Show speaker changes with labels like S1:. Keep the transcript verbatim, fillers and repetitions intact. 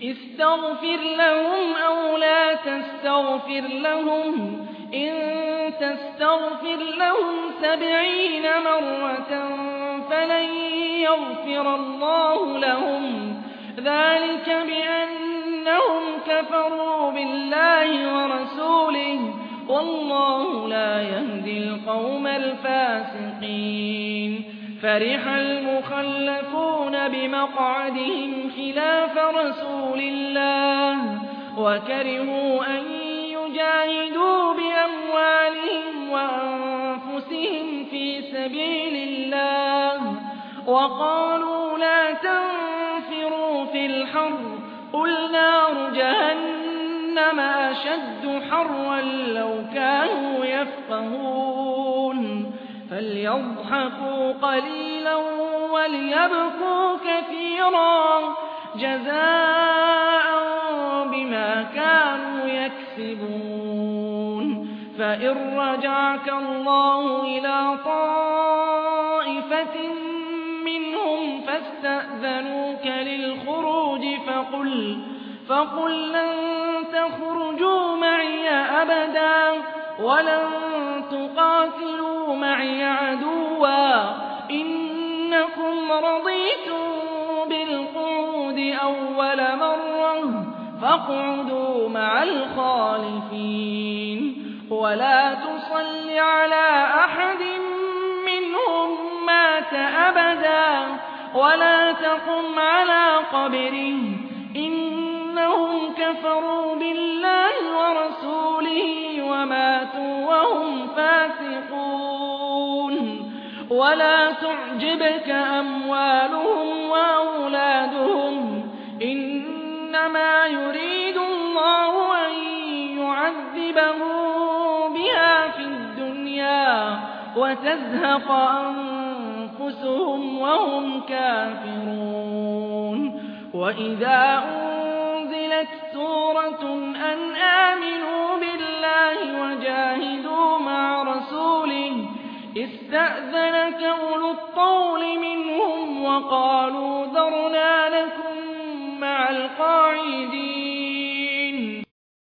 S1: استغفر لهم أو لا تستغفر لهم إن تستغفر لهم سبعين مرة فلن يغفر الله لهم ذلك بأنهم كفروا بالله ورسوله والله لا يهدي القوم الفاسقين فرح المخلفون بمقعدهم خلاف رسول الله وكرهوا أن يجاهدوا بأموالهم وأنفسهم في سبيل الله وقالوا لا تنفروا في الحر قل نار جهنم أشد حرا لو كانوا يفقهون فليضحكوا قليلا وليبكوا كثيرا جزاء بما كانوا يكسبون فإن رجعك الله إلى طائفة منهم فاستأذنوك للخروج فقل, فقل لن تخرجوا معي أبدا ولن تقاتلوا معي عدوا إنكم رضيتم بالقعود أول مرة فاقعدوا مع الخالفين ولا تصل على أحد منهم مات أبدا ولا تقم على قبره إنهم كفروا بالله ورسوله وماتوا وهم فاسقون ولا تعجبك أموالهم وأولادهم إنما يريد الله أن يعذبهم بها في الدنيا وتزهق أنفسهم وهم كافرون وإذا أنزلت سورة أن آمنوا بالله وجاهدوا مع رسوله استأذنك أولو الطول منهم وقالوا